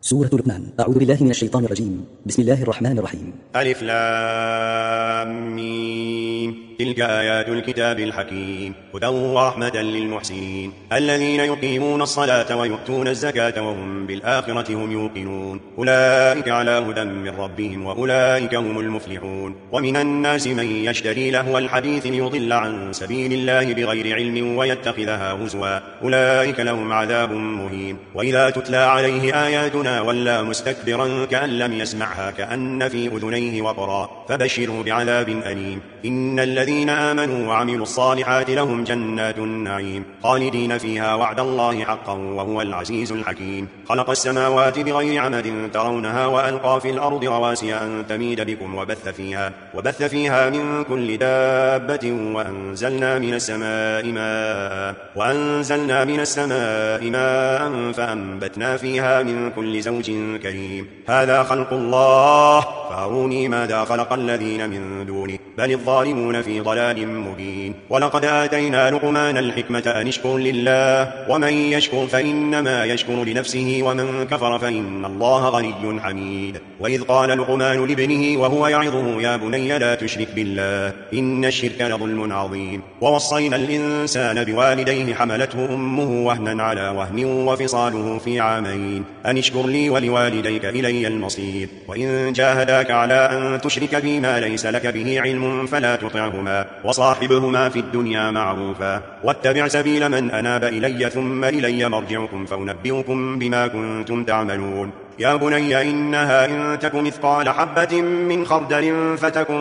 سورة لقمان. أعوذ بالله من الشيطان الرجيم. بسم الله الرحمن الرحيم. ألف لام ميم. تلك آيات الكتاب الحكيم هدى ورحمة للمحسنين الذين يقيمون الصلاة ويؤتون الزكاة وهم بالآخرة هم يوقنون أولئك على هدى من ربهم وأولئك هم المفلحون. ومن الناس من يشتري لهو الحديث ليضل عن سبيل الله بغير علم ويتخذها هزوا أولئك لهم عذاب مهين. وإذا تتلى عليه آياتنا ولى مستكبرا كأن لم يسمعها كأن في أذنيه وقرا فبشره بعذاب أليم. إن الذين آمنوا وعملوا الصالحات لهم جنات النعيم خالدين فيها وعد الله حقا وهو العزيز الحكيم. خلق السماوات بغير عمد ترونها وألقى في الأرض رواسي أن تميد بكم وبث فيها من كل دابة وأنزلنا من السماء ماء فأنبتنا فيها من كل زوج كريم. هذا خلق الله فأروني ماذا خلق الذين من دونه بل الظالمون في ضلال مبين. ولقد آتينا لقمان الحكمة أن اشكر لله ومن يشكر فإنما يشكر لنفسه ومن كفر فإن الله غني حميد. وإذ قال لقمان لابنه وهو يعظه يا بني لا تشرك بالله إن الشرك لظلم عظيم. ووصينا الإنسان بوالديه حملته أمه وهنا على وهن وفصاله في عامين أن اشكر لي ولوالديك إلي المصير. وإن جاهداك على أن تشرك بي ما ليس لك به علم فلا تطعهما وصاحبهما في الدنيا معروفا واتبع سبيل من أناب إلي ثم إلي مرجعكم فأنبئكم بما كنتم تعملون. يا بني إنها إن تك مثقال حبة من خردل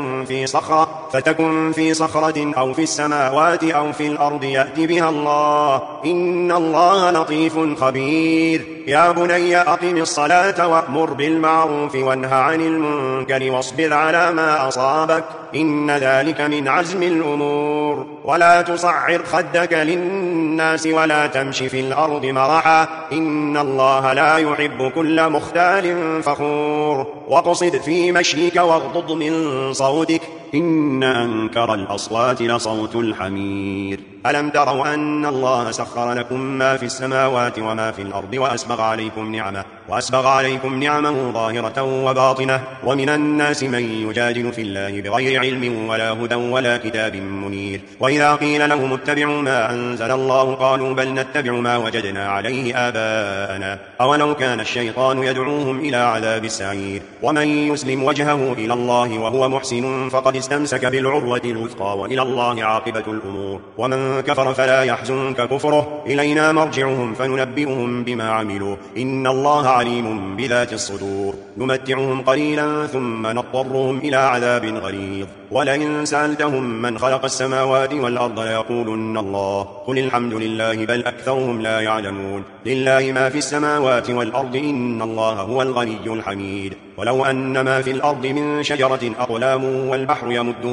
فتكن في صخرة أو في السماوات أو في الأرض يأتي بها الله إن الله لطيف خبير. يا بني أقم الصلاة وأمر بالمعروف وانه عن المنكر واصبر على ما أصابك إن ذلك من عزم الأمور. ولا تصعر خدك للناس ولا تمش في الأرض مرحا إن الله لا يحب كل مختال فخور. واقصد في مشيك واغضض من صوتك إن أنكر الأصوات لصوت الحمير. ألم تروا أن الله سخر لكم ما في السماوات وما في الأرض وأسبغ عليكم نعمه ظاهرة وباطنة ومن الناس من يجادل في الله بغير علم ولا هدى ولا كتاب منير. وإذا قيل لهم اتبعوا ما أنزل الله قالوا بل نتبع ما وجدنا عليه آباءنا أولو كان الشيطان يدعوهم إلى عذاب السعير. ومن يسلم وجهه إلى الله وهو محسن فقد استمسك بالعروة الوثقى وإلى الله عاقبة الأمور. ومن كفر فلا يحزنك كفره إلينا مرجعهم فننبئهم بما عملوا إن الله عليم بذات الصدور. نمتعهم قليلا ثم نضطرهم إلى عذاب غليظ. ولئن سألتهم من خلق السماوات والأرض ليقولن الله قل الحمد لله بل أكثرهم لا يعلمون. لله ما في السماوات والأرض إن الله هو الغني الحميد. ولو أن ما في الأرض من شجرة أقلام والبحر يمده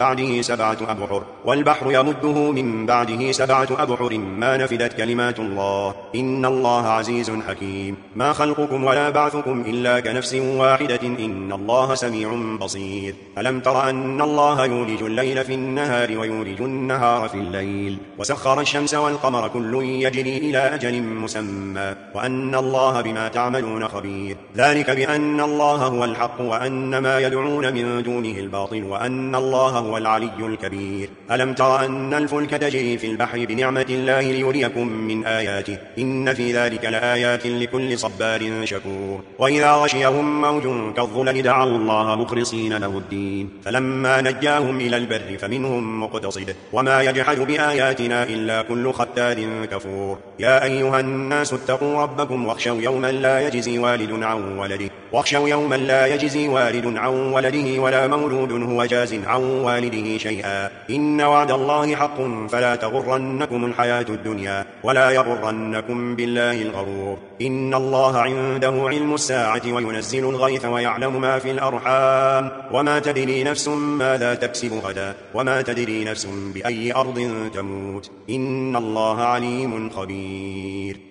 من بعده سبعة أبحر ما نفدت كلمات الله إن الله عزيز حكيم. ما خلقكم ولا بعثكم إلا كنفس واحدة إن الله سميع بصير. ألم تر أن الله يولج الليل في النهار ويولج النهار في الليل وسخر الشمس والقمر كل يجري إلى أجل مسمى وأن الله بما تعملون خبير. ذلك بأن الله هو الحق وأن ما يدعون من دونه الباطل وأن الله هو العلي الكبير. ألم تر أن الفلك تجري في البحر بنعمة الله ليريكم من آياته إن في ذلك لآيات لكل صبار شكور. وإذا غشيهم موج كالظلل دعوا الله مخلصين له الدين فلما نجاهم إلى البر فمنهم مقتصد وما يجحد بآياتنا إلا كل ختار كفور. يا أيها الناس اتقوا ربكم واخشوا يوما لا يجزي والد عن ولده ولا مولود هو جاز عن والده شيئا إن وعد الله حق فلا تغرنكم الحياة الدنيا ولا يغرنكم بالله الغرور. إن الله عنده علم الساعة وينزل الغيث ويعلم ما في الأرحام وما تدري نفس ماذا تكسب غدا وما تدري نفس بأي أرض تموت إن الله عليم خبير.